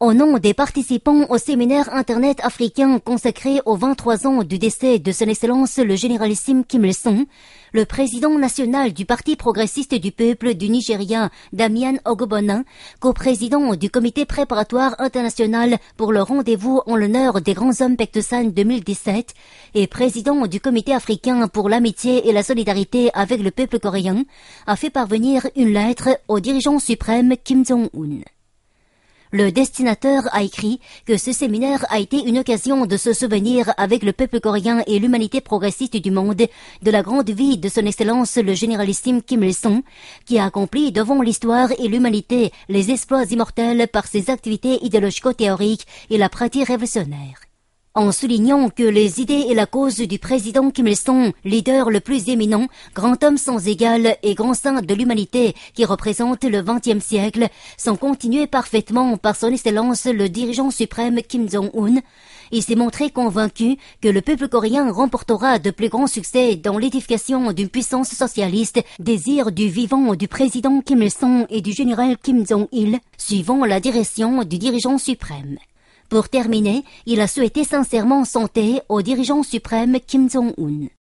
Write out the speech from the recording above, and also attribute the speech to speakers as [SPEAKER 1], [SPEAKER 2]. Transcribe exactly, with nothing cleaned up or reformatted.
[SPEAKER 1] Au nom des participants au séminaire Internet africain consacré aux vingt-trois ans du décès de Son Excellence le généralissime Kim Il-sung, le président national du Parti progressiste du peuple du Nigeria, Damian Ogbonna, co-président du comité préparatoire international pour le rendez-vous en l'honneur des grands hommes Pectosan deux mille dix-sept et président du comité africain pour l'amitié et la solidarité avec le peuple coréen, a fait parvenir une lettre au dirigeant suprême Kim Jong-un. Le destinataire a écrit que ce séminaire a été une occasion de se souvenir avec le peuple coréen et l'humanité progressiste du monde de la grande vie de Son Excellence le généralissime Kim Il-sung, qui a accompli devant l'histoire et l'humanité les exploits immortels par ses activités idéologico-théoriques et la pratique révolutionnaire. En soulignant que les idées et la cause du président Kim Il-sung, leader le plus éminent, grand homme sans égal et grand saint de l'humanité qui représente le vingtième siècle, sont continuées parfaitement par son excellence le dirigeant suprême Kim Jong-un, il s'est montré convaincu que le peuple coréen remportera de plus grands succès dans l'édification d'une puissance socialiste, désir du vivant du président Kim Il-sung et du général Kim Jong-il, suivant la direction du dirigeant suprême. Pour terminer, il a souhaité sincèrement santé au dirigeant suprême Kim Jong-un.